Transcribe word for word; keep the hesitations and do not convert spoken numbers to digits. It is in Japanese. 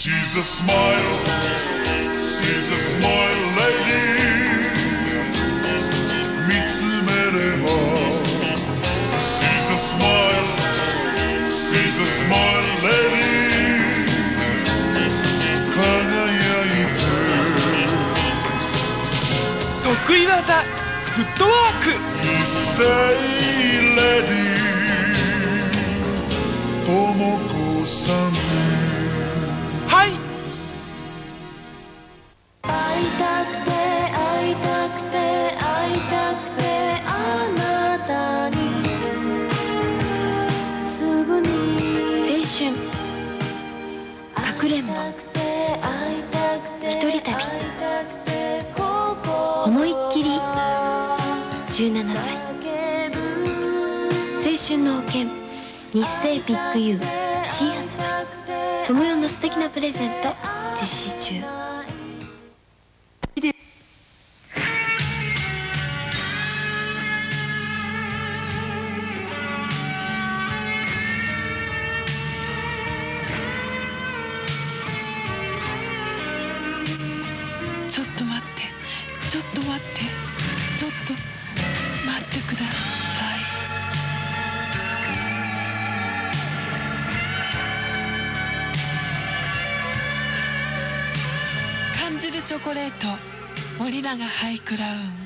She's a smile, she's a smile lady 見つめれば She's a smile, she's a smile lady 輝いて得意技フットワーク一世レディともこさんはい会いたくて会いたくて会いたくてあなたにすぐに青春かくれんぼ一人旅思いっきりじゅうななさい青春の保険日清ビッグユー新発売友よの素敵なプレゼント実施中ちょっと待ってちょっと待ってちょっと待ってください感じるチョコレート森永ハイクラウン